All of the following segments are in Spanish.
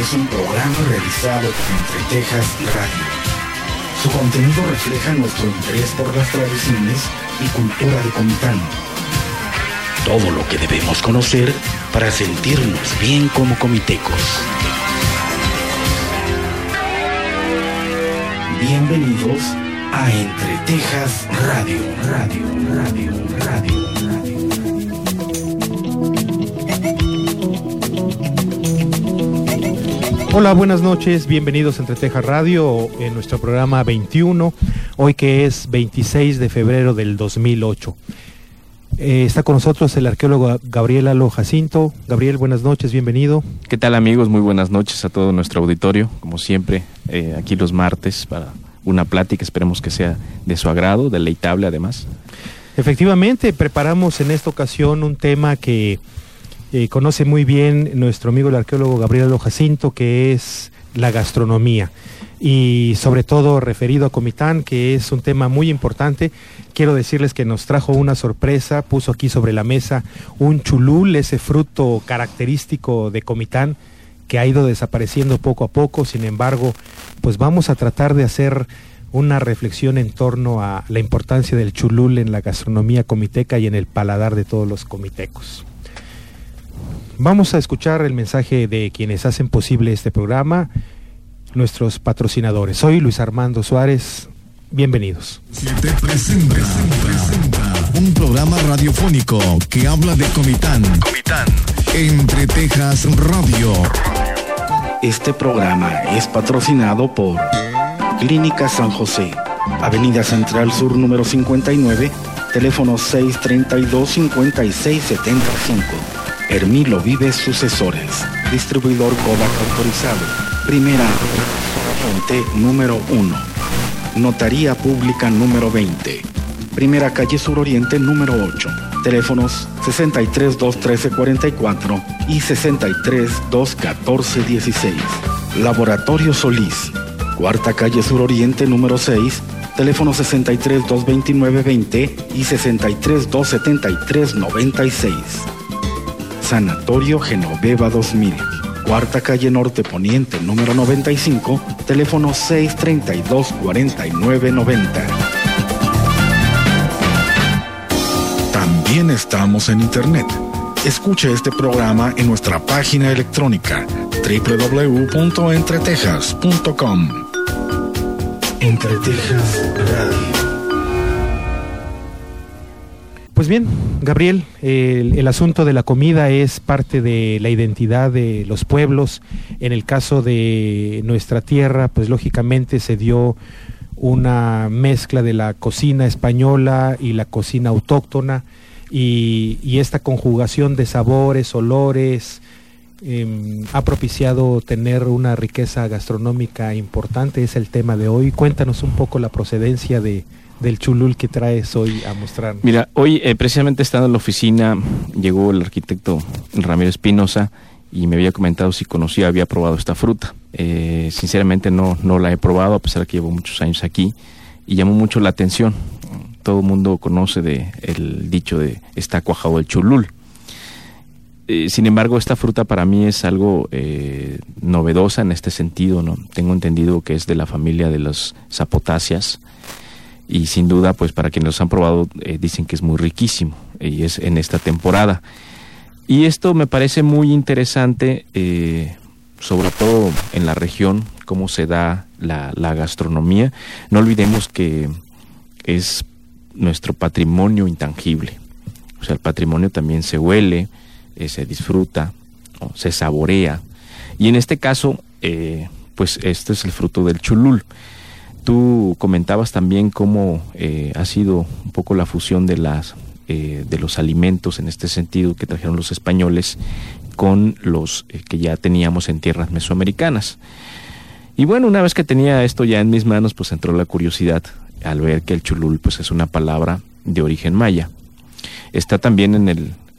es un programa realizado por Entre Tejas Radio. Su contenido refleja nuestro interés por las tradiciones y cultura de Comitán. Todo lo que debemos conocer para sentirnos bien como comitecos. Bienvenidos a Entre Tejas Radio. Hola, buenas noches, bienvenidos a Entre Tejas Radio en nuestro programa 21, hoy que es 26 de febrero del 2008. Está con nosotros el arqueólogo Gabriel Lalo Jacinto. Gabriel, buenas noches, bienvenido. ¿Qué tal, amigos? Muy buenas noches a todo nuestro auditorio, como siempre, aquí los martes para una plática, esperemos que sea de su agrado, deleitable además. Efectivamente, preparamos en esta ocasión un tema que conoce muy bien nuestro amigo el arqueólogo Gabriel Lalo Jacinto, que es la gastronomía, y sobre todo referido a Comitán, que es un tema muy importante. Quiero decirles que nos trajo una sorpresa, puso aquí sobre la mesa un chulul, ese fruto característico de Comitán, que ha ido desapareciendo poco a poco. Sin embargo, pues vamos a tratar de hacer una reflexión en torno a la importancia del chulul en la gastronomía comiteca y en el paladar de todos los comitecos. Vamos a escuchar el mensaje de quienes hacen posible este programa, nuestros patrocinadores. Soy Luis Armando Suárez, bienvenidos. Te presenta un programa radiofónico que habla de Comitán. Entre Tejas Radio. Este programa es patrocinado por Clínica San José, Avenida Central Sur número 59, teléfono 632-5675. Hermilo Vives Sucesores, distribuidor Kodak autorizado. Primera Fuente número 1. Notaría Pública número 20. Primera Calle Suroriente número 8. Teléfonos 63-213-44 y 63-214-16. Laboratorio Solís. Cuarta Calle Suroriente número 6. Teléfono 63-229-20 y 63-273-96. Sanatorio Genoveva 2000, Cuarta Calle Norte Poniente número 95, teléfono 632-4990. También estamos en internet. Escuche este programa en nuestra página electrónica www.entretejas.com. Entre Tejas Radio. Pues bien, Gabriel, el asunto de la comida es parte de la identidad de los pueblos. En el caso de nuestra tierra, pues lógicamente se dio una mezcla de la cocina española y la cocina autóctona, y esta conjugación de sabores, olores, ha propiciado tener una riqueza gastronómica importante. Es el tema de hoy. Cuéntanos un poco la procedencia del chulul que traes hoy a mostrar. Mira, hoy precisamente estando en la oficina llegó el arquitecto Ramiro Espinosa y me había comentado si había probado esta fruta. Sinceramente no la he probado, a pesar de que llevo muchos años aquí, y llamó mucho la atención. Todo el mundo conoce el dicho de está cuajado el chulul. Sin embargo, esta fruta para mí es algo novedosa en este sentido, ¿no? Tengo entendido que es de la familia de las sapotáceas, y sin duda, pues para quienes los han probado, dicen que es muy riquísimo, y es en esta temporada. Y esto me parece muy interesante, sobre todo en la región, cómo se da la gastronomía. No olvidemos que es nuestro patrimonio intangible. O sea, el patrimonio también se huele, se disfruta, ¿no? Se saborea. Y en este caso, pues este es el fruto del chulul. Tú comentabas también cómo ha sido un poco la fusión de los alimentos en este sentido que trajeron los españoles con los que ya teníamos en tierras mesoamericanas. Y bueno, una vez que tenía esto ya en mis manos, pues entró la curiosidad al ver que el chulul pues es una palabra de origen maya. Está también en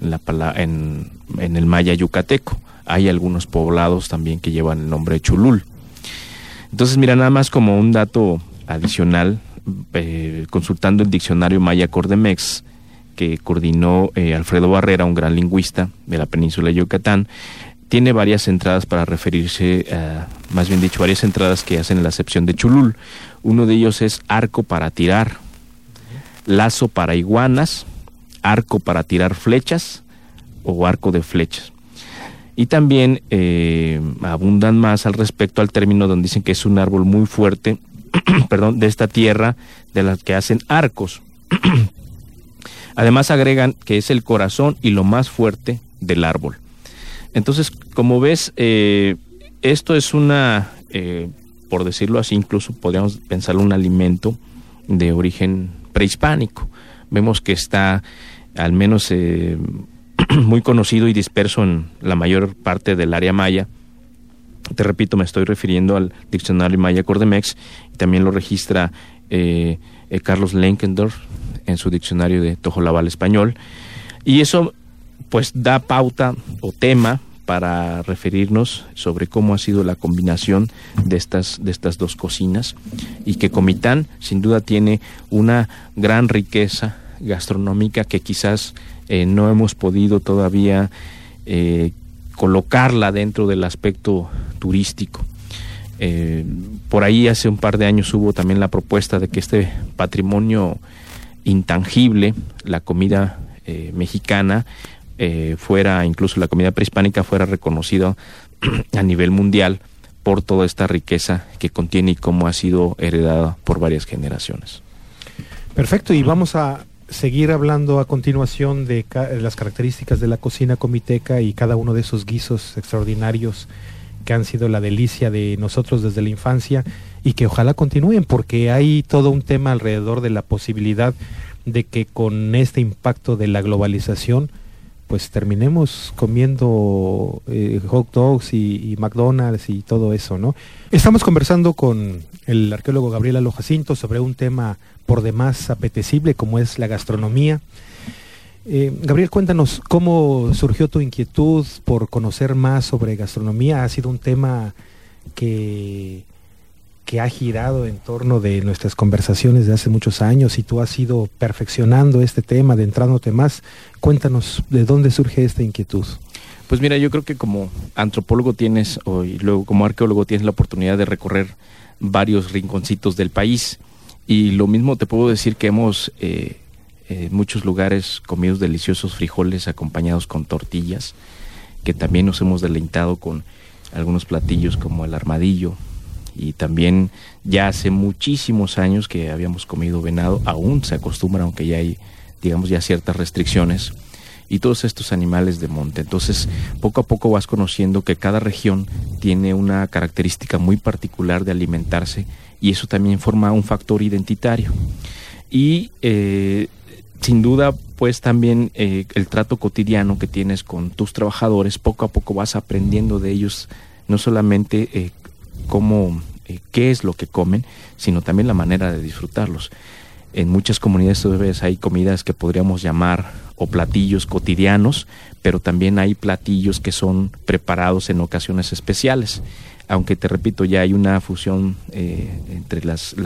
el maya yucateco. Hay algunos poblados también que llevan el nombre de chulul. Entonces, mira, nada más como un dato adicional, consultando el diccionario Maya Cordemex, que coordinó Alfredo Barrera, un gran lingüista de la península de Yucatán, tiene varias entradas para referirse, más bien dicho, varias entradas que hacen la acepción de chulul. Uno de ellos es arco para tirar, lazo para iguanas, arco para tirar flechas o arco de flechas. Y también abundan más al respecto al término donde dicen que es un árbol muy fuerte, perdón, de esta tierra de las que hacen arcos. Además agregan que es el corazón y lo más fuerte del árbol. Entonces, como ves, esto es una, por decirlo así, incluso podríamos pensarlo un alimento de origen prehispánico. Vemos que está al menos muy conocido y disperso en la mayor parte del área maya. Te repito, me estoy refiriendo al diccionario Maya Cordemex, y también lo registra Carlos Lenkendorf en su diccionario de Tojolabal español, y eso pues da pauta o tema para referirnos sobre cómo ha sido la combinación de estas dos cocinas, y que Comitán sin duda tiene una gran riqueza gastronómica que quizás no hemos podido todavía colocarla dentro del aspecto turístico. Por ahí hace un par de años hubo también la propuesta de que este patrimonio intangible, la comida mexicana, fuera, incluso la comida prehispánica, fuera reconocida a nivel mundial por toda esta riqueza que contiene y cómo ha sido heredada por varias generaciones. Perfecto, y vamos a seguir hablando a continuación de las características de la cocina comiteca y cada uno de esos guisos extraordinarios que han sido la delicia de nosotros desde la infancia, y que ojalá continúen, porque hay todo un tema alrededor de la posibilidad de que con este impacto de la globalización pues terminemos comiendo hot dogs y McDonald's y todo eso, ¿no? Estamos conversando con el arqueólogo Gabriel Alo Jacinto sobre un tema por demás apetecible como es la gastronomía. Gabriel, cuéntanos cómo surgió tu inquietud por conocer más sobre gastronomía. Ha sido un tema que ha girado en torno de nuestras conversaciones de hace muchos años, y tú has ido perfeccionando este tema, adentrándote más. Cuéntanos de dónde surge esta inquietud. Pues mira, yo creo que como antropólogo tienes, y luego como arqueólogo tienes la oportunidad de recorrer varios rinconcitos del país, y lo mismo te puedo decir que hemos en muchos lugares comido deliciosos frijoles acompañados con tortillas, que también nos hemos deleitado con algunos platillos como el armadillo, y también ya hace muchísimos años que habíamos comido venado. Aún se acostumbra, aunque ya hay, digamos, ya ciertas restricciones, y todos estos animales de monte. Entonces, poco a poco vas conociendo que cada región tiene una característica muy particular de alimentarse, y eso también forma un factor identitario. Y sin duda, pues también el trato cotidiano que tienes con tus trabajadores, poco a poco vas aprendiendo de ellos, no solamente qué es lo que comen, sino también la manera de disfrutarlos. En muchas comunidades todavía hay comidas que podríamos llamar o platillos cotidianos, pero también hay platillos que son preparados en ocasiones especiales. Aunque te repito, ya hay una fusión entre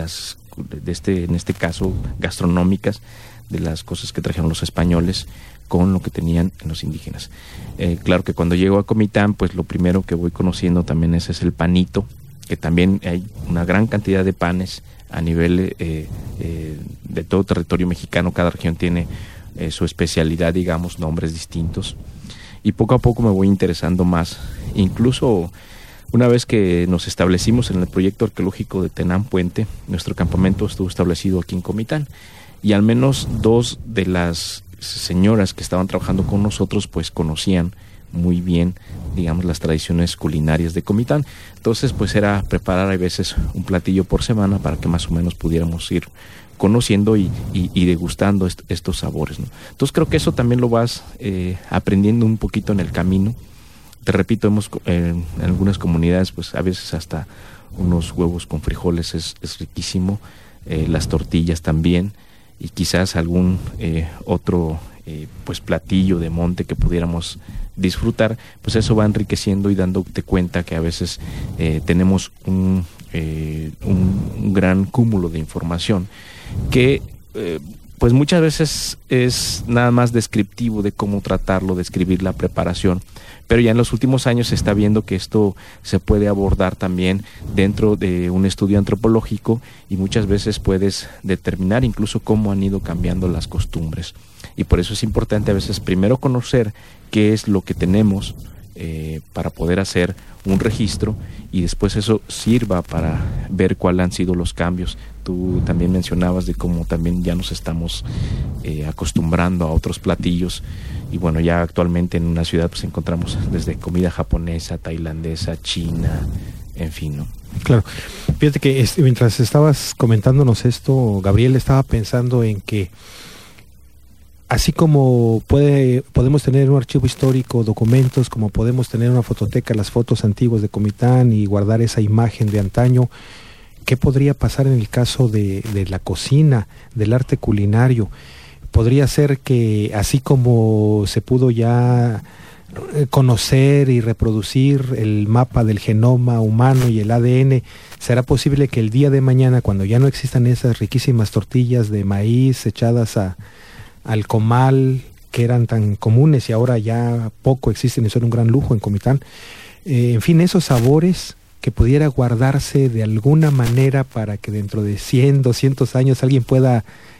en este caso gastronómicas, de las cosas que trajeron los españoles con lo que tenían los indígenas. Claro que cuando llego a Comitán, pues lo primero que voy conociendo también es el panito, que también hay una gran cantidad de panes a nivel de todo territorio mexicano. Cada región tiene su especialidad, digamos, nombres distintos, y poco a poco me voy interesando más. Incluso una vez que nos establecimos en el proyecto arqueológico de Tenán Puente, nuestro campamento estuvo establecido aquí en Comitán, y al menos dos de las señoras que estaban trabajando con nosotros pues conocían muy bien, digamos, las tradiciones culinarias de Comitán. Entonces pues era preparar a veces un platillo por semana para que más o menos pudiéramos ir conociendo y degustando estos sabores, ¿no? Entonces creo que eso también lo vas aprendiendo un poquito en el camino. Te repito, en algunas comunidades pues a veces hasta unos huevos con frijoles es riquísimo, las tortillas también, y quizás algún otro pues platillo de monte que pudiéramos disfrutar. Pues eso va enriqueciendo y dándote cuenta que a veces tenemos un gran cúmulo de información que pues muchas veces es nada más descriptivo de cómo tratarlo, describir la preparación, pero ya en los últimos años se está viendo que esto se puede abordar también dentro de un estudio antropológico y muchas veces puedes determinar incluso cómo han ido cambiando las costumbres. Y por eso es importante a veces primero conocer qué es lo que tenemos para poder hacer un registro y después eso sirva para ver cuáles han sido los cambios. Tú también mencionabas de cómo también ya nos estamos acostumbrando a otros platillos y bueno, ya actualmente en una ciudad pues encontramos desde comida japonesa, tailandesa, china, en fin, ¿no? Claro. Fíjate que mientras estabas comentándonos esto, Gabriel, estaba pensando en que así como podemos tener un archivo histórico, documentos, como podemos tener una fototeca, las fotos antiguas de Comitán y guardar esa imagen de antaño, ¿qué podría pasar en el caso de la cocina, del arte culinario? Podría ser que así como se pudo ya conocer y reproducir el mapa del genoma humano y el ADN, ¿será posible que el día de mañana, cuando ya no existan esas riquísimas tortillas de maíz echadas al comal que eran tan comunes y ahora ya poco existen y son un gran lujo en Comitán, en fin, esos sabores que pudiera guardarse de alguna manera para que dentro de 100, 200 años alguien pueda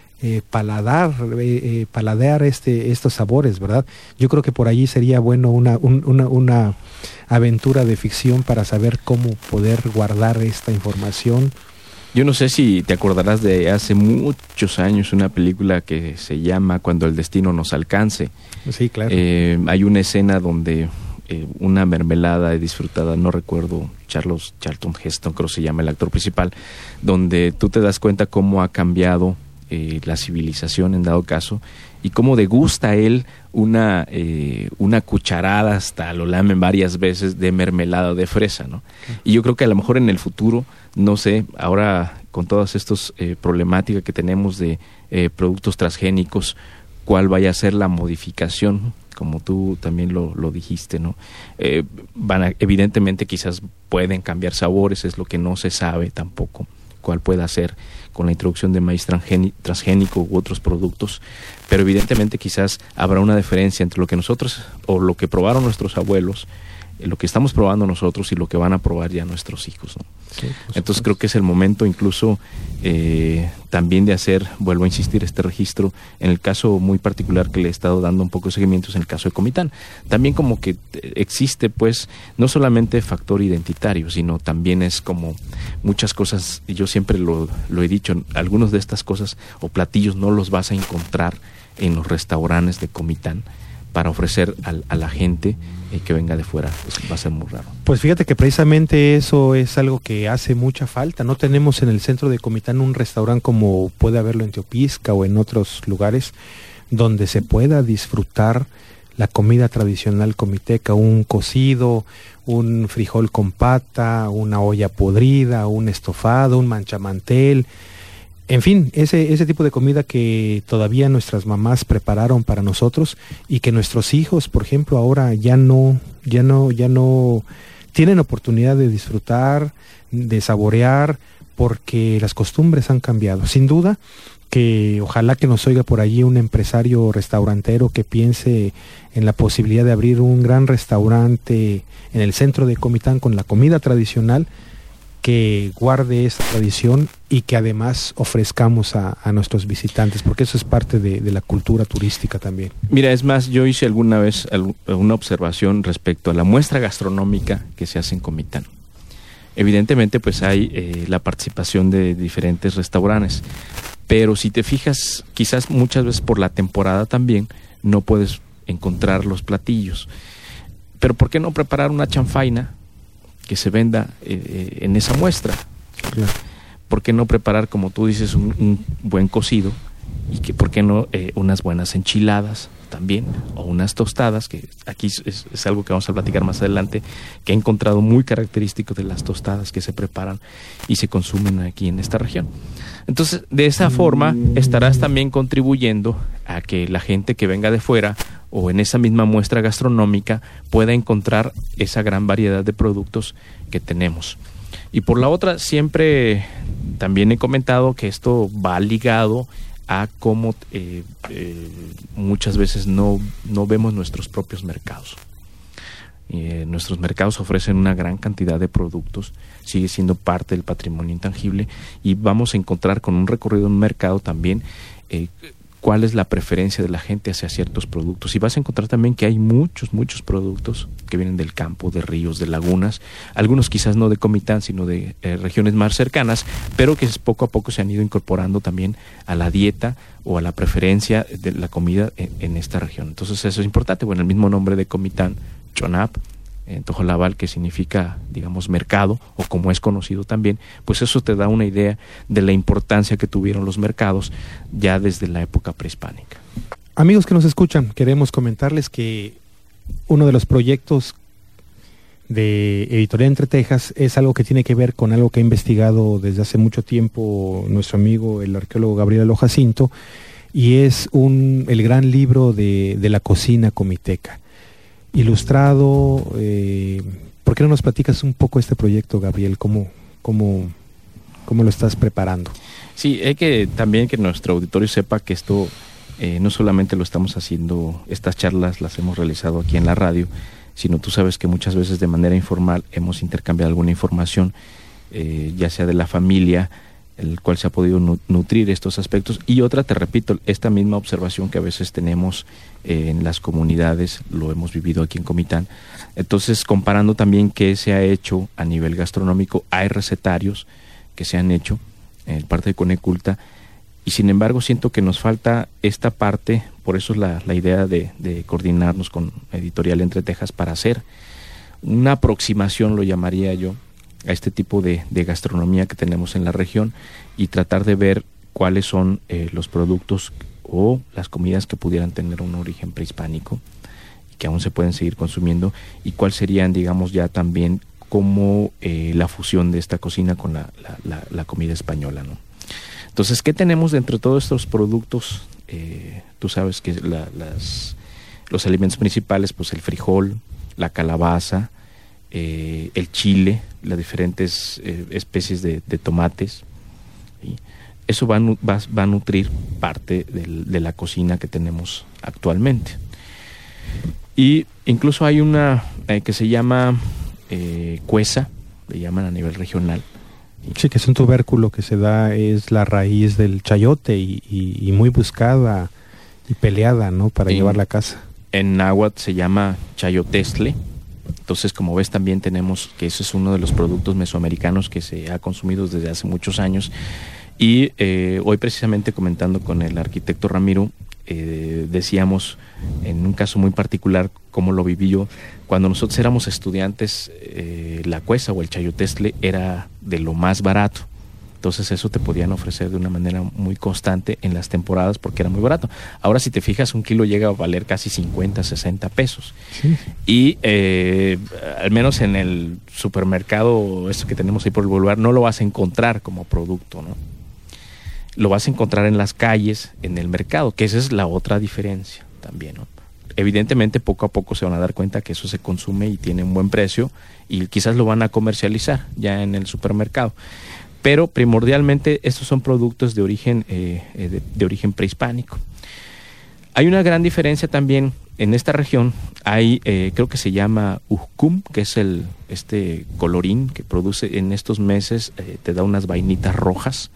paladear estos sabores, ¿verdad? Yo creo que por allí sería bueno una aventura de ficción para saber cómo poder guardar esta información. Yo no sé si te acordarás de hace muchos años una película que se llama Cuando el destino nos alcance. Sí, claro. Hay una escena donde una mermelada disfrutada, no recuerdo, Charlton Heston creo se llama el actor principal, donde tú te das cuenta cómo ha cambiado la civilización en dado caso y cómo degusta él una cucharada, hasta lo lamen varias veces, de mermelada de fresa, ¿no? Y yo creo que a lo mejor en el futuro, no sé, ahora con todas estas problemáticas que tenemos de productos transgénicos, cuál vaya a ser la modificación, como tú también lo dijiste, ¿no? Evidentemente quizás pueden cambiar sabores, es lo que no se sabe tampoco cuál pueda ser con la introducción de maíz transgénico u otros productos, pero evidentemente quizás habrá una diferencia entre lo que nosotros o lo que probaron nuestros abuelos, lo que estamos probando nosotros y lo que van a probar ya nuestros hijos, ¿no? Sí, entonces creo que es el momento incluso también de hacer, vuelvo a insistir, este registro en el caso muy particular que le he estado dando un poco de seguimiento, es en el caso de Comitán. También como que existe pues no solamente factor identitario, sino también es como muchas cosas, y yo siempre lo he dicho, algunas de estas cosas o platillos no los vas a encontrar en los restaurantes de Comitán para ofrecer a la gente que venga de fuera, pues va a ser muy raro. Pues fíjate que precisamente eso es algo que hace mucha falta. No tenemos en el centro de Comitán un restaurante como puede haberlo en Teopisca o en otros lugares donde se pueda disfrutar la comida tradicional comiteca, un cocido, un frijol con pata, una olla podrida, un estofado, un manchamantel. En fin, ese tipo de comida que todavía nuestras mamás prepararon para nosotros y que nuestros hijos, por ejemplo, ahora ya no tienen oportunidad de disfrutar, de saborear, porque las costumbres han cambiado. Sin duda que ojalá que nos oiga por allí un empresario restaurantero que piense en la posibilidad de abrir un gran restaurante en el centro de Comitán con la comida tradicional, que guarde esta tradición y que además ofrezcamos a nuestros visitantes, porque eso es parte de la cultura turística también. Mira, es más, yo hice alguna vez una observación respecto a la muestra gastronómica que se hace en Comitán. Evidentemente, pues hay la participación de diferentes restaurantes, pero si te fijas, quizás muchas veces por la temporada también no puedes encontrar los platillos. Pero ¿por qué no preparar una chanfaina que se venda en esa muestra? Claro. ¿Por qué no preparar, como tú dices, un buen cocido? Y que ¿por qué no unas buenas enchiladas también? O unas tostadas, que aquí es algo que vamos a platicar más adelante, que he encontrado muy característico de las tostadas que se preparan y se consumen aquí en esta región. Entonces, de esa forma estarás también contribuyendo a que la gente que venga de fuera o en esa misma muestra gastronómica pueda encontrar esa gran variedad de productos que tenemos. Y por la otra, siempre también he comentado que esto va ligado a cómo muchas veces no vemos nuestros propios mercados. Nuestros mercados ofrecen una gran cantidad de productos, sigue siendo parte del patrimonio intangible, y vamos a encontrar con un recorrido en un mercado también cuál es la preferencia de la gente hacia ciertos productos, y vas a encontrar también que hay muchos productos que vienen del campo, de ríos, de lagunas, algunos quizás no de Comitán, sino de regiones más cercanas, pero que poco a poco se han ido incorporando también a la dieta o a la preferencia de la comida en esta región. Entonces eso es importante. Bueno, el mismo nombre de Comitán, Chonap, en Tojolabal, que significa, digamos, mercado, o como es conocido también, pues eso te da una idea de la importancia que tuvieron los mercados ya desde la época prehispánica. Amigos que nos escuchan, queremos comentarles que uno de los proyectos de Editorial Entre Tejas es algo que tiene que ver con algo que ha investigado desde hace mucho tiempo nuestro amigo, el arqueólogo Gabriel Alo Jacinto, y es el gran libro de la cocina comiteca. Ilustrado, ¿por qué no nos platicas un poco este proyecto, Gabriel? ¿Cómo lo estás preparando? Sí, hay que también que nuestro auditorio sepa que esto no solamente lo estamos haciendo, estas charlas las hemos realizado aquí en la radio, sino tú sabes que muchas veces de manera informal hemos intercambiado alguna información, ya sea de la familia, el cual se ha podido nutrir estos aspectos, y otra, te repito, esta misma observación que a veces tenemos en las comunidades, lo hemos vivido aquí en Comitán. Entonces, comparando también qué se ha hecho a nivel gastronómico, hay recetarios que se han hecho en parte de Coneculta, y sin embargo siento que nos falta esta parte, por eso es la idea de coordinarnos con Editorial Entre Tejas para hacer una aproximación, lo llamaría yo, a este tipo de gastronomía que tenemos en la región, y tratar de ver cuáles son los productos o las comidas que pudieran tener un origen prehispánico y que aún se pueden seguir consumiendo, y cuáles serían, digamos, ya también como la fusión de esta cocina con la comida española, ¿no? Entonces, ¿qué tenemos dentro de todos estos productos? Tú sabes que los alimentos principales, pues el frijol, la calabaza, el chile, las diferentes especies de tomates, ¿sí? Eso va a nutrir parte de la cocina que tenemos actualmente. Y incluso hay una que se llama cuesa, le llaman a nivel regional. Sí, que es un tubérculo que se da, es la raíz del chayote y muy buscada y peleada, ¿no?, para llevarla a casa. En náhuatl se llama chayotestle. Entonces, como ves, también tenemos que ese es uno de los productos mesoamericanos que se ha consumido desde hace muchos años. Y hoy, precisamente comentando con el arquitecto Ramiro, decíamos en un caso muy particular cómo lo viví yo. Cuando nosotros éramos estudiantes, la cuesa o el chayotestle era de lo más barato. Entonces eso te podían ofrecer de una manera muy constante en las temporadas porque era muy barato. Ahora, si te fijas, un kilo llega a valer casi 50, 60 pesos. Sí. Y al menos en el supermercado, esto que tenemos ahí por el boulevard, no lo vas a encontrar como producto, ¿no? Lo vas a encontrar en las calles, en el mercado, que esa es la otra diferencia también, ¿no? Evidentemente, poco a poco se van a dar cuenta que eso se consume y tiene un buen precio, y quizás lo van a comercializar ya en el supermercado. Pero primordialmente estos son productos de origen prehispánico. Hay una gran diferencia también en esta región. Hay, creo que se llama ujcum, que es este colorín que produce en estos meses, te da unas vainitas rojas.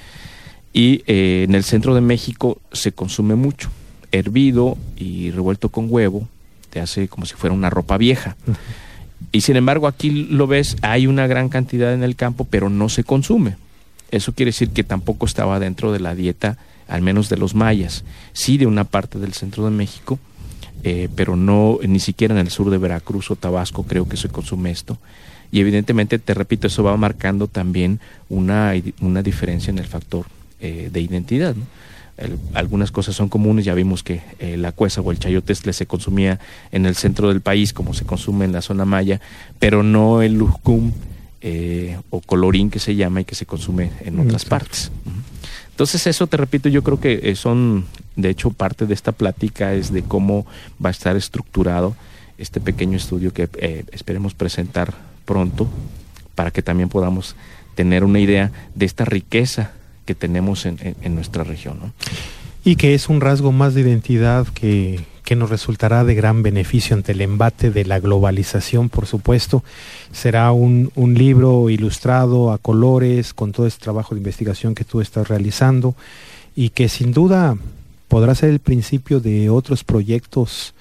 Y en el centro de México se consume mucho, hervido y revuelto con huevo, te hace como si fuera una ropa vieja. Y sin embargo, aquí lo ves, hay una gran cantidad en el campo, pero no se consume. Eso quiere decir que tampoco estaba dentro de la dieta, al menos de los mayas, sí de una parte del centro de México, pero no, ni siquiera en el sur de Veracruz o Tabasco creo que se consume esto. Y evidentemente, te repito, eso va marcando también una diferencia en el factor de identidad, ¿no? Algunas cosas son comunes, ya vimos que la cuesa o el chayotestle se consumía en el centro del país como se consume en la zona maya, pero no el ujcum o colorín que se llama y que se consume en otras partes. Entonces eso, te repito, yo creo que son, de hecho, parte de esta plática es de cómo va a estar estructurado este pequeño estudio que esperemos presentar pronto para que también podamos tener una idea de esta riqueza que tenemos en nuestra región, ¿no? Y que es un rasgo más de identidad que nos resultará de gran beneficio ante el embate de la globalización, por supuesto. Será un libro ilustrado a colores, con todo este trabajo de investigación que tú estás realizando, y que sin duda podrá ser el principio de otros proyectos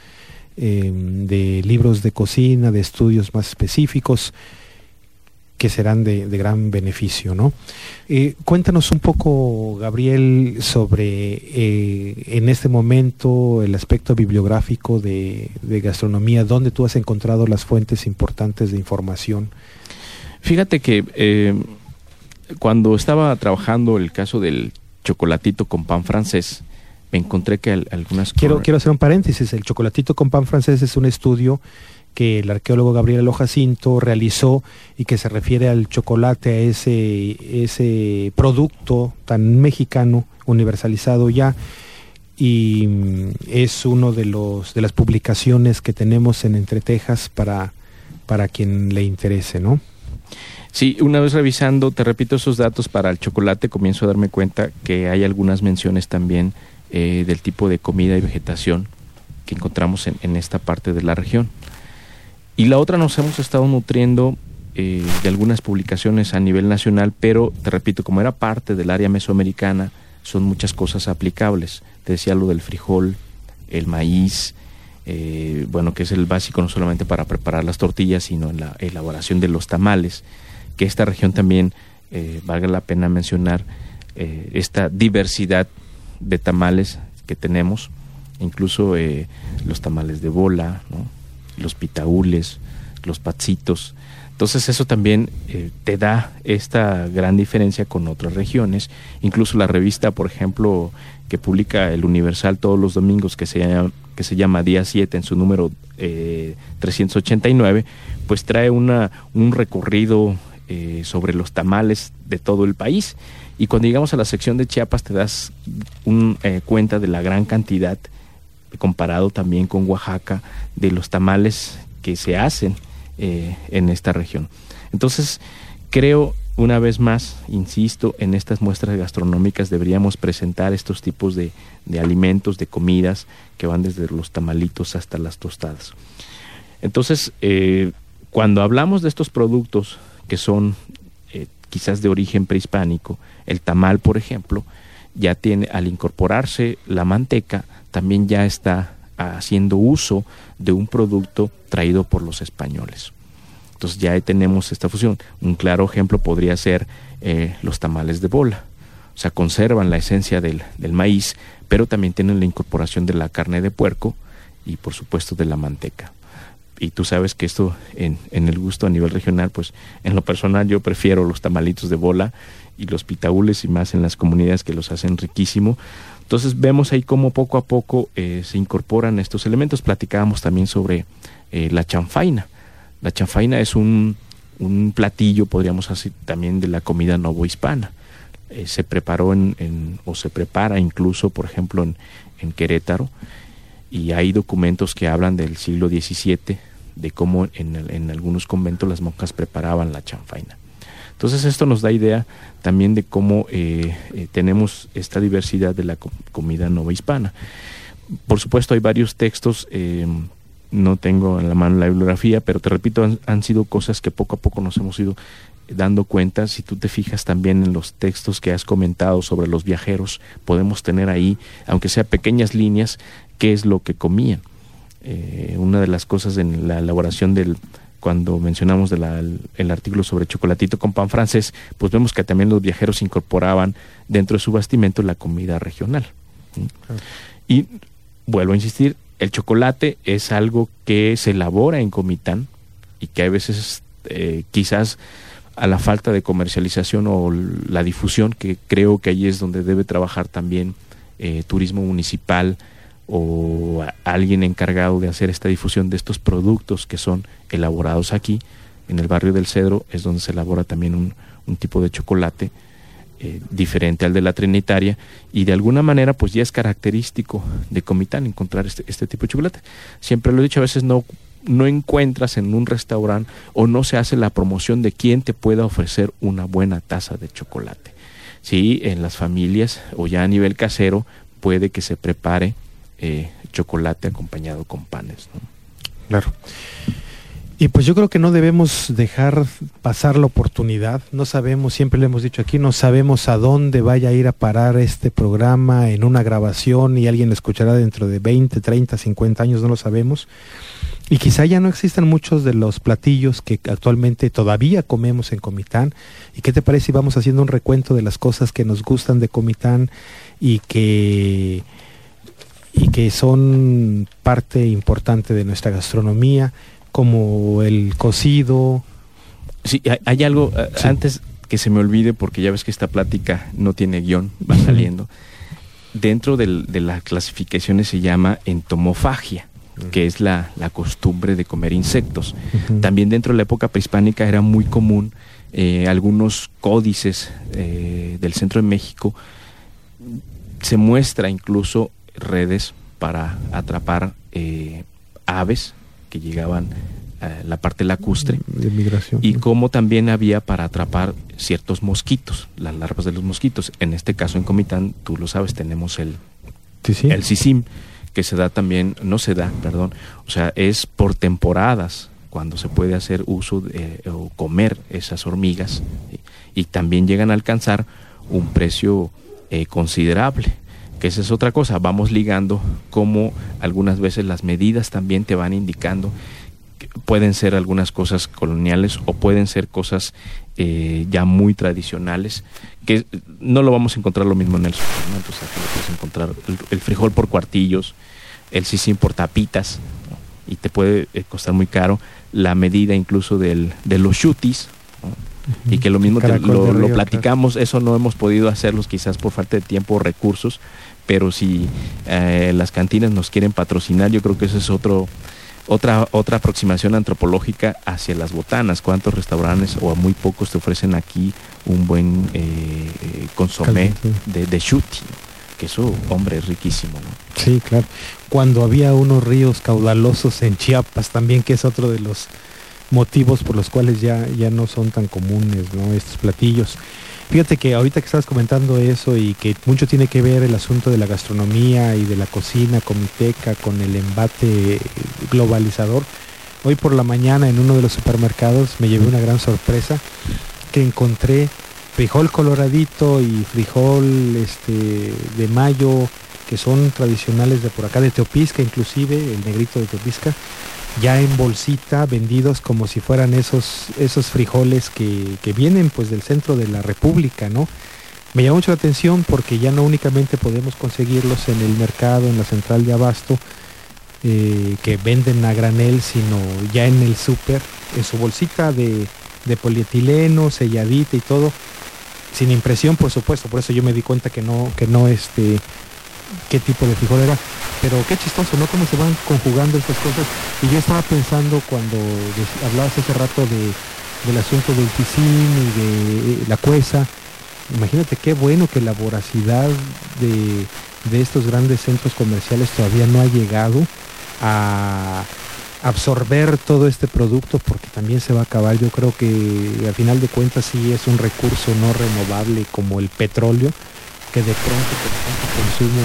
de libros de cocina, de estudios más específicos, que serán de gran beneficio, ¿no? Cuéntanos un poco, Gabriel, sobre en este momento el aspecto bibliográfico de gastronomía. ¿Dónde tú has encontrado las fuentes importantes de información? Fíjate que cuando estaba trabajando el caso del chocolatito con pan francés, me encontré que algunas... Quiero hacer un paréntesis. El chocolatito con pan francés es un estudio que el arqueólogo Gabriel Alo Jacinto realizó y que se refiere al chocolate, a ese producto tan mexicano, universalizado ya, y es uno de las publicaciones que tenemos en Entre Tejas para quien le interese, ¿no? Sí, una vez revisando, te repito esos datos para el chocolate, comienzo a darme cuenta que hay algunas menciones también del tipo de comida y vegetación que encontramos en esta parte de la región. Y la otra, nos hemos estado nutriendo de algunas publicaciones a nivel nacional, pero te repito, como era parte del área mesoamericana, son muchas cosas aplicables. Te decía lo del frijol, el maíz, bueno, que es el básico no solamente para preparar las tortillas, sino en la elaboración de los tamales, que esta región también, valga la pena mencionar, esta diversidad de tamales que tenemos, incluso los tamales de bola, ¿no? Los pitaúles, los patzitos. Entonces eso también te da esta gran diferencia con otras regiones. Incluso la revista, por ejemplo, que publica el Universal todos los domingos, que se llama Día 7 en su número 389, pues trae un recorrido sobre los tamales de todo el país. Y cuando llegamos a la sección de Chiapas te das cuenta de la gran cantidad, comparado también con Oaxaca, de los tamales que se hacen en esta región. Entonces, creo, una vez más, insisto, en estas muestras gastronómicas deberíamos presentar estos tipos de alimentos, de comidas, que van desde los tamalitos hasta las tostadas. Entonces, cuando hablamos de estos productos que son quizás de origen prehispánico, el tamal, por ejemplo, ya tiene, al incorporarse la manteca, también ya está haciendo uso de un producto traído por los españoles. Entonces ya tenemos esta fusión. Un claro ejemplo podría ser los tamales de bola. O sea, conservan la esencia del maíz, pero también tienen la incorporación de la carne de puerco y por supuesto de la manteca. Y tú sabes que esto en el gusto a nivel regional, pues en lo personal yo prefiero los tamalitos de bola y los pitaúles, y más en las comunidades que los hacen riquísimo. Entonces vemos ahí cómo poco a poco se incorporan estos elementos. Platicábamos también sobre la chanfaina. La chanfaina es un platillo, podríamos decir, también de la comida novohispana. Se preparó o se prepara incluso, por ejemplo, en Querétaro, y hay documentos que hablan del siglo XVII, de cómo en algunos conventos las monjas preparaban la chanfaina. Entonces esto nos da idea también de cómo tenemos esta diversidad de la comida novohispana. Por supuesto hay varios textos, no tengo en la mano la bibliografía, pero te repito, han sido cosas que poco a poco nos hemos ido dando cuenta. Si tú te fijas también en los textos que has comentado sobre los viajeros, podemos tener ahí, aunque sea pequeñas líneas, qué es lo que comían. Una de las cosas en la elaboración cuando mencionamos el artículo sobre chocolatito con pan francés, pues vemos que también los viajeros incorporaban dentro de su bastimento la comida regional. Claro. Y vuelvo a insistir, el chocolate es algo que se elabora en Comitán y que a veces quizás a la falta de comercialización o la difusión, que creo que ahí es donde debe trabajar también turismo municipal o alguien encargado de hacer esta difusión de estos productos que son elaborados aquí. En el barrio del Cedro es donde se elabora también un tipo de chocolate diferente al de la Trinitaria, y de alguna manera pues ya es característico de Comitán encontrar este tipo de chocolate. Siempre lo he dicho, a veces no encuentras en un restaurante o no se hace la promoción de quién te pueda ofrecer una buena taza de chocolate. Sí, en las familias o ya a nivel casero puede que se prepare chocolate acompañado con panes, ¿no? Claro. Y pues yo creo que no debemos dejar pasar la oportunidad. No sabemos, siempre le hemos dicho aquí, no sabemos a dónde vaya a ir a parar este programa en una grabación y alguien lo escuchará dentro de 20, 30, 50 años, no lo sabemos. Y quizá ya no existan muchos de los platillos que actualmente todavía comemos en Comitán. ¿Y qué te parece si vamos haciendo un recuento de las cosas que nos gustan de Comitán y que son parte importante de nuestra gastronomía, como el cocido? Sí, hay algo, sí. Antes que se me olvide, porque ya ves que esta plática no tiene guión, va saliendo. Dentro de las clasificaciones se llama entomofagia, que es la costumbre de comer insectos. También dentro de la época prehispánica era muy común, algunos códices del centro de México, se muestra incluso redes para atrapar aves que llegaban a la parte lacustre, de migración, y como también había para atrapar ciertos mosquitos, las larvas de los mosquitos. En este caso en Comitán, tú lo sabes, tenemos el sisím, que se da también, o sea, es por temporadas cuando se puede hacer uso o comer esas hormigas, ¿sí? Y también llegan a alcanzar un precio considerable, que esa es otra cosa. Vamos ligando como algunas veces las medidas también te van indicando que pueden ser algunas cosas coloniales o pueden ser cosas ya muy tradicionales, que no lo vamos a encontrar lo mismo en el supermercado. O sea, que puedes encontrar el frijol por cuartillos, el sisím por tapitas, ¿no? Y te puede costar muy caro la medida incluso de los chutis, ¿no? Y que lo mismo lo platicamos, eso no hemos podido hacerlos quizás por falta de tiempo o recursos, pero si las cantinas nos quieren patrocinar, yo creo que eso es otra aproximación antropológica hacia las botanas. ¿Cuántos restaurantes o a muy pocos te ofrecen aquí un buen consomé de chuti? Que eso, hombre, es riquísimo, ¿no? Sí, claro. Cuando había unos ríos caudalosos en Chiapas también, que es otro de los motivos por los cuales ya no son tan comunes, ¿no?, estos platillos. Fíjate que ahorita que estabas comentando eso y que mucho tiene que ver el asunto de la gastronomía y de la cocina comiteca con el embate globalizador, hoy por la mañana en uno de los supermercados me llevé una gran sorpresa, que encontré frijol coloradito y frijol de mayo, que son tradicionales de por acá, de Teopisca inclusive, el negrito de Teopisca, ya en bolsita, vendidos como si fueran esos frijoles que vienen pues del centro de la República, ¿no? Me llamó mucho la atención porque ya no únicamente podemos conseguirlos en el mercado, en la central de abasto, que venden a granel, sino ya en el súper, en su bolsita de polietileno, selladita y todo, sin impresión, por supuesto. Por eso yo me di cuenta que no qué tipo de frijol era, pero qué chistoso, ¿no?, cómo se van conjugando estas cosas. Y yo estaba pensando cuando hablabas hace rato del asunto del sisím y de la cueza. Imagínate qué bueno que la voracidad de estos grandes centros comerciales todavía no ha llegado a absorber todo este producto, porque también se va a acabar. Yo creo que al final de cuentas sí es un recurso no renovable como el petróleo, que de pronto por tanto consumo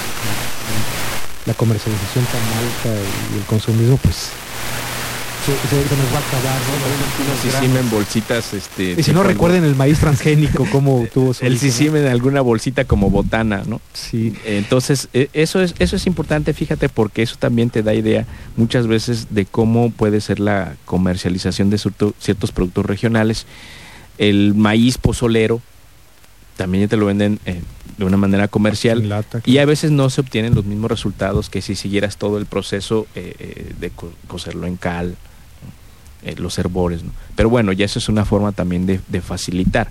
y la comercialización tan alta y el consumismo, pues se nos va a acabar, ¿no? El sisím en bolsitas, y si no, recuerden el maíz transgénico, cómo tuvo su el sisím en alguna bolsita como botana, ¿no? Sí. Entonces, eso es importante, fíjate, porque eso también te da idea muchas veces de cómo puede ser la comercialización de ciertos productos regionales. El maíz pozolero también ya te lo venden de una manera comercial, lata, y a veces no se obtienen los mismos resultados que si siguieras todo el proceso de cocerlo en cal, los herbores, ¿no? Pero bueno, ya eso es una forma también de facilitar.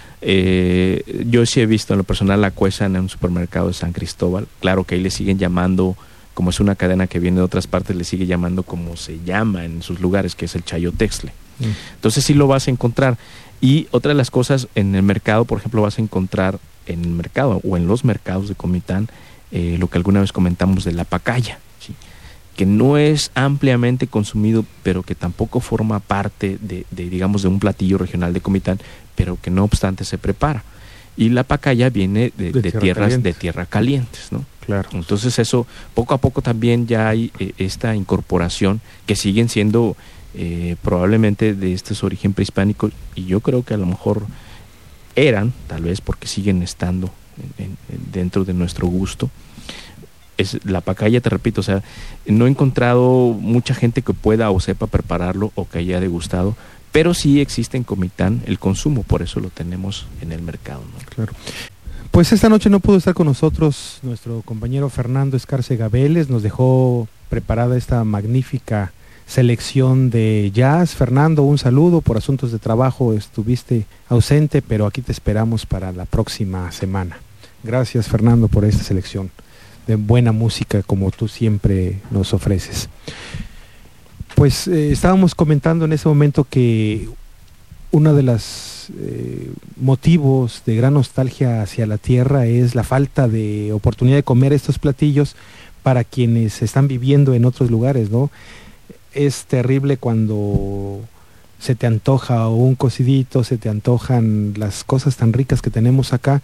Yo sí he visto en lo personal la cueza en un supermercado de San Cristóbal. Claro que ahí le siguen llamando, como es una cadena que viene de otras partes, le sigue llamando como se llama en sus lugares, que es el chayotexle. Entonces sí lo vas a encontrar. Y otra de las cosas, en el mercado, por ejemplo, vas a encontrar en el mercado o en los mercados de Comitán lo que alguna vez comentamos de la pacaya, ¿sí?, que no es ampliamente consumido, pero que tampoco forma parte digamos, de un platillo regional de Comitán, pero que no obstante se prepara. y la pacaya viene de tierras caliente. de tierra calientes, ¿no? Claro. Entonces eso, poco a poco también ya hay esta incorporación que siguen siendo probablemente de estos origen prehispánico, y yo creo que a lo mejor eran, tal vez porque siguen estando dentro de nuestro gusto. Es la pacaya, te repito, o sea, no he encontrado mucha gente que pueda o sepa prepararlo o que haya degustado, pero sí existe en Comitán el consumo, por eso lo tenemos en el mercado, ¿no? Claro. Pues esta noche no pudo estar con nosotros nuestro compañero Fernando Escárcega Vélez, nos dejó preparada esta magnífica selección de jazz. Fernando, un saludo, por asuntos de trabajo estuviste ausente, pero aquí te esperamos para la próxima semana. Gracias, Fernando, por esta selección de buena música como tú siempre nos ofreces. Pues estábamos comentando en ese momento que uno de los motivos de gran nostalgia hacia la tierra es la falta de oportunidad de comer estos platillos para quienes están viviendo en otros lugares, ¿no? Es terrible cuando se te antoja un cocidito, se te antojan las cosas tan ricas que tenemos acá,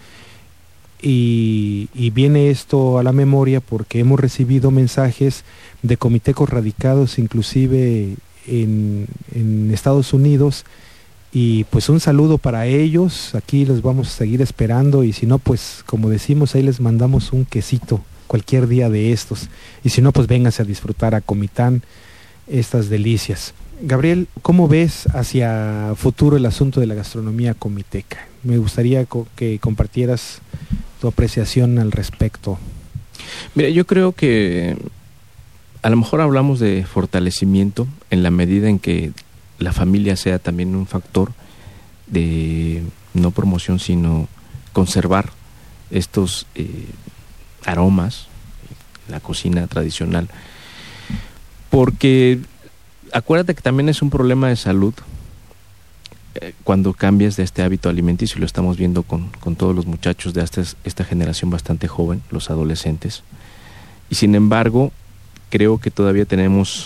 y viene esto a la memoria porque hemos recibido mensajes de comitecos radicados inclusive en Estados Unidos, y pues un saludo para ellos. Aquí los vamos a seguir esperando, y si no, pues como decimos, ahí les mandamos un quesito cualquier día de estos, y si no, pues vénganse a disfrutar a Comitán estas delicias. Gabriel, ¿cómo ves hacia futuro el asunto de la gastronomía comiteca? Me gustaría que compartieras tu apreciación al respecto. Mira, yo creo que a lo mejor hablamos de fortalecimiento en la medida en que la familia sea también un factor de no promoción, sino conservar estos aromas, la cocina tradicional, porque acuérdate que también es un problema de salud cuando cambias de este hábito alimenticio, y lo estamos viendo con todos los muchachos de esta generación bastante joven, los adolescentes, y sin embargo creo que todavía tenemos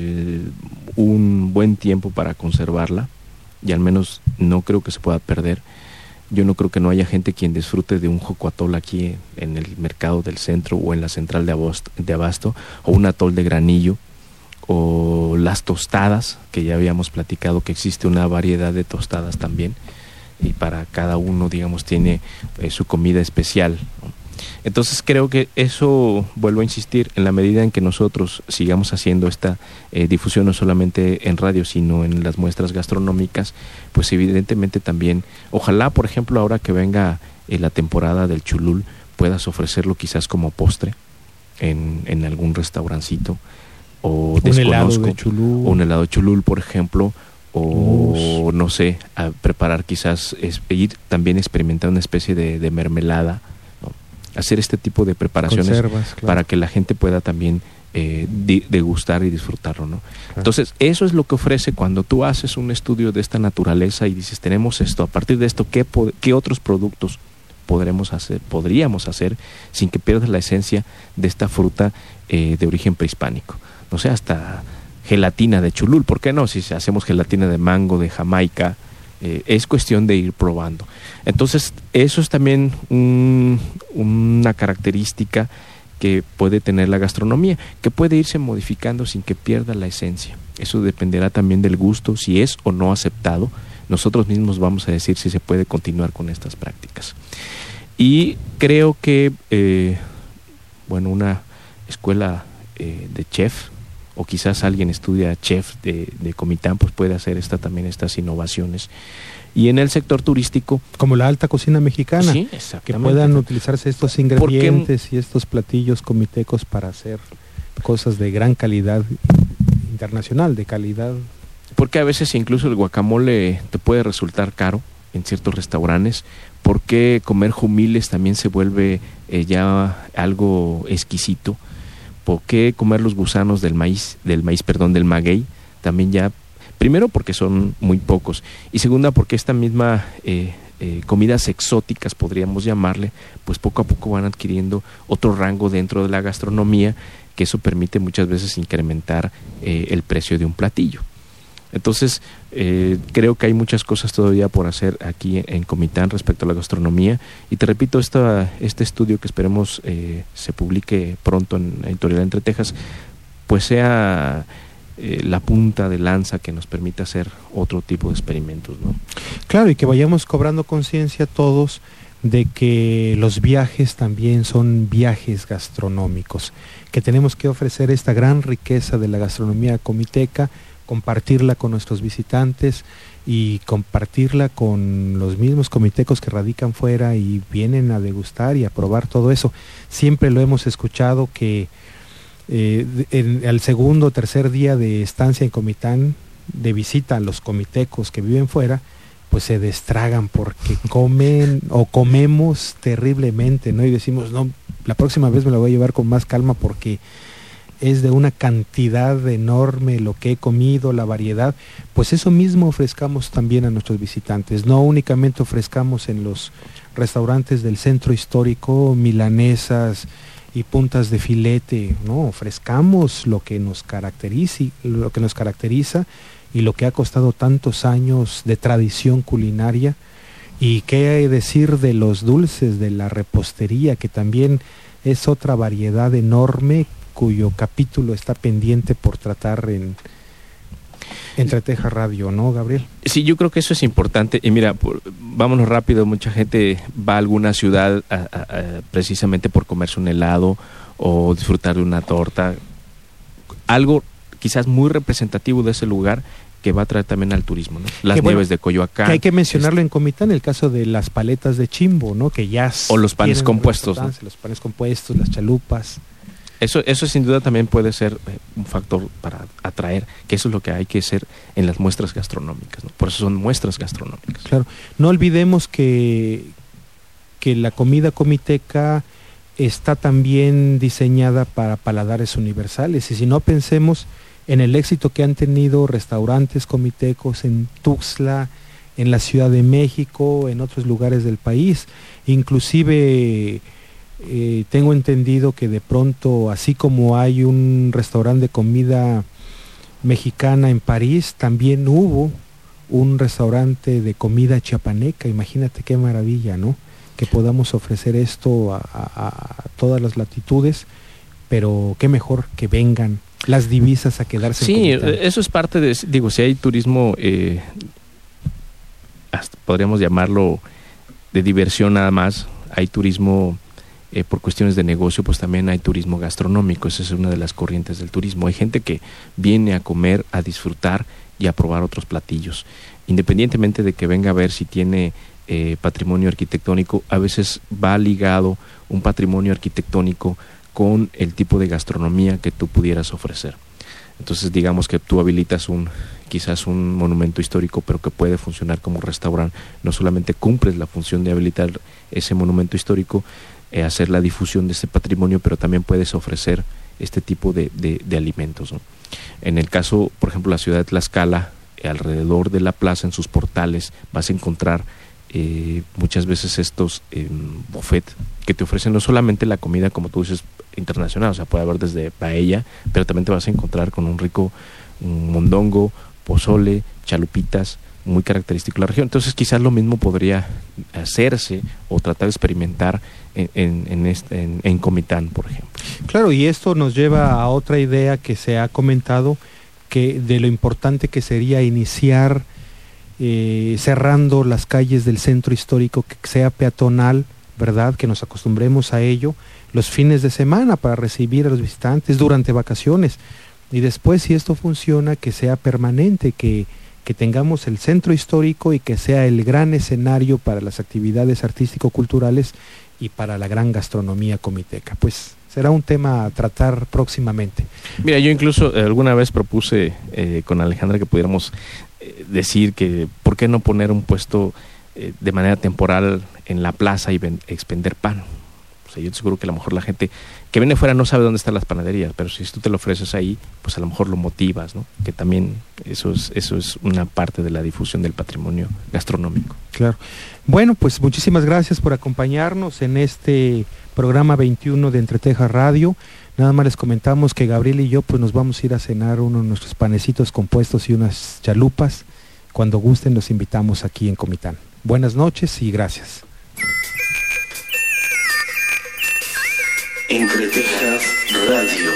un buen tiempo para conservarla, y al menos no creo que se pueda perder. Yo no creo que no haya gente quien disfrute de un jocoatol aquí en el mercado del centro o en la central de abasto, o un atol de granillo, o las tostadas, que ya habíamos platicado que existe una variedad de tostadas también, y para cada uno, digamos, tiene su comida especial, ¿no? Entonces creo que eso, vuelvo a insistir, en la medida en que nosotros sigamos haciendo esta difusión no solamente en radio, sino en las muestras gastronómicas, pues evidentemente también, ojalá, por ejemplo, ahora que venga la temporada del chulul, puedas ofrecerlo quizás como postre en algún restaurancito, o desconozco, un helado de chulul, por ejemplo, o no sé, a preparar quizás, ir también experimentar una especie de mermelada, ¿no? Hacer este tipo de preparaciones, conservas, claro, para que la gente pueda también degustar y disfrutarlo, ¿no? Claro. Entonces, eso es lo que ofrece cuando tú haces un estudio de esta naturaleza y dices, tenemos esto, a partir de esto, ¿qué otros productos podríamos hacer sin que pierdas la esencia de esta fruta de origen prehispánico? No sé, hasta gelatina de chulul, ¿por qué no? Si hacemos gelatina de mango, de Jamaica, es cuestión de ir probando. Entonces, eso es también una característica que puede tener la gastronomía, que puede irse modificando sin que pierda la esencia. Eso dependerá también del gusto, si es o no aceptado. Nosotros mismos vamos a decir si se puede continuar con estas prácticas. Y creo que, una escuela de chef, o quizás alguien estudia chef de Comitán, pues puede hacer estas innovaciones. Y en el sector turístico, como la alta cocina mexicana, sí, que puedan utilizarse estos ingredientes y estos platillos comitecos para hacer cosas de gran calidad internacional, de calidad. Porque a veces incluso el guacamole te puede resultar caro en ciertos restaurantes. ¿Por qué comer jumiles también se vuelve ya algo exquisito? ¿Por qué comer los gusanos del maguey? También ya, primero porque son muy pocos, y segunda porque esta misma comidas exóticas, podríamos llamarle, pues poco a poco van adquiriendo otro rango dentro de la gastronomía, que eso permite muchas veces incrementar el precio de un platillo. Entonces, creo que hay muchas cosas todavía por hacer aquí en Comitán respecto a la gastronomía. Y te repito, este estudio que esperemos se publique pronto en Editorial Entre Tejas, pues sea la punta de lanza que nos permita hacer otro tipo de experimentos, ¿no? Claro, y que vayamos cobrando conciencia todos de que los viajes también son viajes gastronómicos, que tenemos que ofrecer esta gran riqueza de la gastronomía comiteca, compartirla con nuestros visitantes y compartirla con los mismos comitecos que radican fuera y vienen a degustar y a probar todo eso. Siempre lo hemos escuchado que al segundo o tercer día de estancia en Comitán, de visita a los comitecos que viven fuera, pues se destragan porque comen o comemos terriblemente, ¿no? Y decimos, no, la próxima vez me la voy a llevar con más calma porque es de una cantidad enorme lo que he comido, la variedad. Pues eso mismo ofrezcamos también a nuestros visitantes. No únicamente ofrezcamos en los restaurantes del centro histórico milanesas y puntas de filete, no, ofrezcamos lo que nos caracteriza y lo que ha costado tantos años de tradición culinaria. Y qué decir de los dulces, de la repostería, que también es otra variedad enorme cuyo capítulo está pendiente por tratar en Entre Tejas Radio, ¿no, Gabriel? Sí, yo creo que eso es importante. Y mira, vámonos rápido, mucha gente va a alguna ciudad precisamente por comerse un helado o disfrutar de una torta. Algo quizás muy representativo de ese lugar que va a traer también al turismo, ¿no? Las nieves de Coyoacán. Que hay que mencionarlo en Comitán, el caso de las paletas de Chimbo, ¿no? Que ya o los panes compuestos, ¿no? Los panes compuestos, las chalupas. Eso sin duda también puede ser un factor para atraer, que eso es lo que hay que hacer en las muestras gastronómicas, ¿no? Por eso son muestras gastronómicas. Claro, no olvidemos que la comida comiteca está también diseñada para paladares universales, y si no, pensemos en el éxito que han tenido restaurantes comitecos en Tuxtla, en la Ciudad de México, en otros lugares del país. Inclusive tengo entendido que de pronto, así como hay un restaurante de comida mexicana en París, también hubo un restaurante de comida chiapaneca. Imagínate qué maravilla, ¿no? Que podamos ofrecer esto a todas las latitudes, pero qué mejor que vengan las divisas a quedarse. Sí, eso es parte de, digo, si hay turismo, hasta podríamos llamarlo de diversión nada más, hay turismo por cuestiones de negocio, pues también hay turismo gastronómico. Esa es una de las corrientes del turismo. Hay gente que viene a comer, a disfrutar y a probar otros platillos, independientemente de que venga a ver si tiene patrimonio arquitectónico. A veces va ligado un patrimonio arquitectónico con el tipo de gastronomía que tú pudieras ofrecer. Entonces, digamos que tú habilitas quizás un monumento histórico, pero que puede funcionar como restaurante. No solamente cumples la función de habilitar ese monumento histórico, hacer la difusión de ese patrimonio, pero también puedes ofrecer este tipo de alimentos, ¿no? En el caso, por ejemplo, la ciudad de Tlaxcala, alrededor de la plaza, en sus portales, vas a encontrar muchas veces estos buffet que te ofrecen no solamente la comida, como tú dices, internacional, o sea, puede haber desde paella, pero también te vas a encontrar con un rico mondongo, pozole, chalupitas, muy característico de la región. Entonces quizás lo mismo podría hacerse o tratar de experimentar en Comitán, por ejemplo. Claro, y esto nos lleva a otra idea que se ha comentado, que de lo importante que sería iniciar cerrando las calles del centro histórico, que sea peatonal, ¿verdad? Que nos acostumbremos a ello los fines de semana para recibir a los visitantes durante vacaciones, y después, si esto funciona, que sea permanente, que tengamos el centro histórico y que sea el gran escenario para las actividades artístico-culturales y para la gran gastronomía comiteca. Pues será un tema a tratar próximamente. Mira, yo incluso alguna vez propuse con Alejandra que pudiéramos decir que ¿por qué no poner un puesto de manera temporal en la plaza y expender pan? O sea, yo te aseguro que a lo mejor la gente que viene fuera no sabe dónde están las panaderías, pero si tú te lo ofreces ahí, pues a lo mejor lo motivas, ¿no? Que también eso es una parte de la difusión del patrimonio gastronómico. Claro. Bueno, pues muchísimas gracias por acompañarnos en este programa 21 de Entre Tejas Radio. Nada más les comentamos que Gabriel y yo pues nos vamos a ir a cenar uno de nuestros panecitos compuestos y unas chalupas. Cuando gusten los invitamos aquí en Comitán. Buenas noches y gracias. Entre Tejas Radio.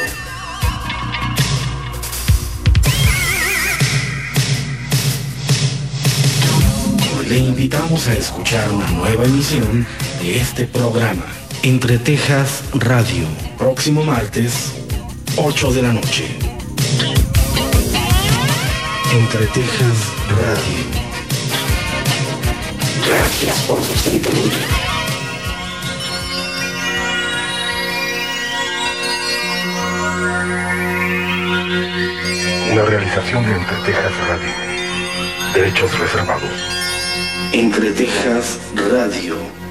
Le invitamos a escuchar una nueva emisión de este programa, Entre Tejas Radio, próximo martes, 8 de la noche. Entre Tejas Radio. Gracias por su sintonía. Una realización de Entre Tejas Radio. Derechos reservados. Entre Tejas Radio.